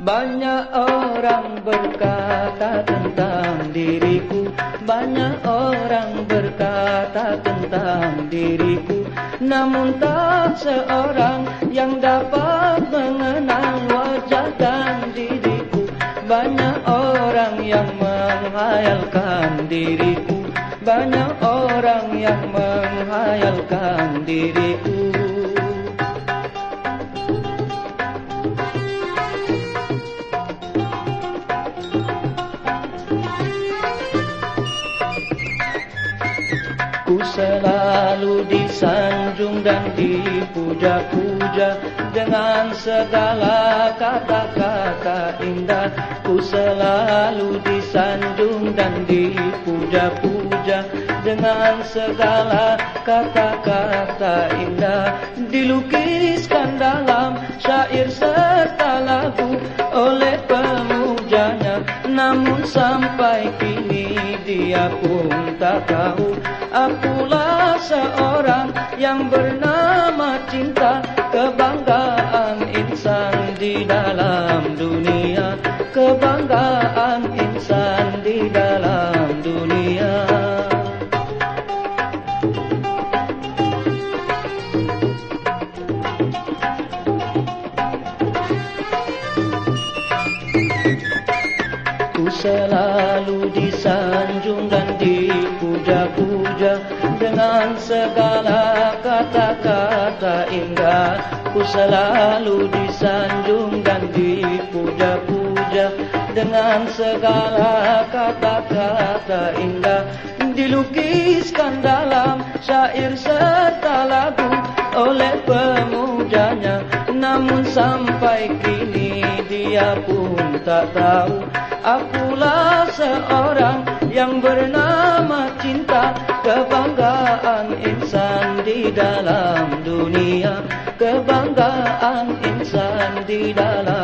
Banyak orang berkata tentang diriku, banyak orang berkata tentang diriku, namun tak seorang yang dapat mengenal wajah dan diriku. Banyak orang yang menghayalkan diriku, banyak orang yang menghayalkan diriku. Ku selalu disanjung dan dipuja-puja dengan segala kata-kata indah. Ku selalu disanjung dan dipuja-puja dengan segala kata-kata indah. Dilukiskan dalam syair serta lagu oleh pemujanya, namun sampai kini dia pun tak tahu akulah seorang yang bernama cinta, kebanggaan insan di dalam dunia, kebanggaan insan di dalam dunia. Ku selalu disanjung dan dipuja-puja dengan segala kata-kata indah. Ku selalu disanjung dan dipuja-puja dengan segala kata-kata indah. Dilukiskan dalam syair serta lagu oleh pemujanya, namun sampai kini dia pun tak tahu akulah seorang yang bernama cinta, kebanggaan insan di dalam dunia, kebanggaan insan di dalam